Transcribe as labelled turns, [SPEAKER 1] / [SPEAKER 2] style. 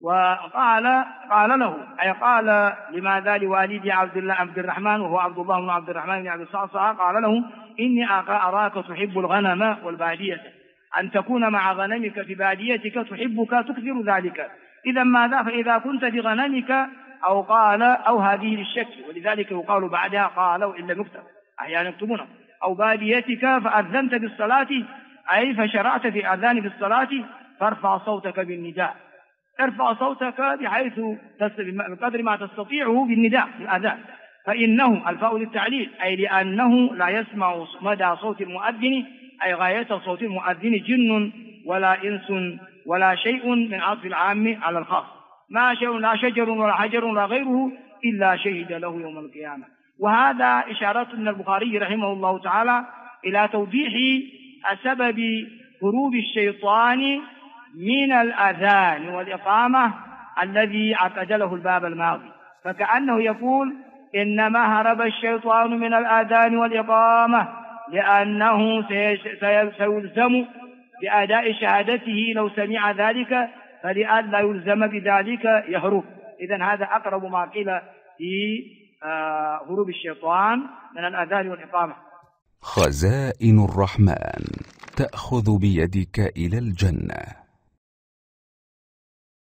[SPEAKER 1] قال له، أي قال لماذا لوالدي عبد الرحمن، وهو عبد الله بن عبد الرحمن بن عبد الصعصع، قال له إني أراك تحب الغنم والبادية، أن تكون مع غنمك في باديتك تحبك تكثر ذلك، إذا ماذا؟ فإذا كنت في غنمك، أو قال أو هذه للشك، ولذلك يقال بعدها قال وإن لم يكتب، أحيانا يكتبونه، أو باديتك فأذنت بالصلاة، أي فشرعت في أذان بالصلاة، فارفع صوتك بالنداء، ارفع صوتك بحيث بقدر ما تستطيعه بالنداء في الأذان، فإنه الفاء للتعليل، أي لأنه لا يسمع مدى صوت المؤذن، أي غاية صوت المؤذن جن ولا إنس ولا شيء من عطف العام على الخاص، ما شيء لا شجر ولا حجر ولا غيره إلا شهد له يوم القيامة. وهذا إشارة من البخاري رحمه الله تعالى إلى توضيح سبب هروب الشيطان من الأذان والإقامة الذي عقد له الباب الماضي، فكأنه يقول إنما هرب الشيطان من الأذان والإقامة لأنه سيلزم بأداء شهادته لو سمع ذلك، فلأن لا يلزم بذلك يهرب. إذن هذا أقرب ما قيل في هروب الشيطان من الأذان والإقامة.
[SPEAKER 2] خزائن الرحمن تأخذ بيدك إلى الجنة.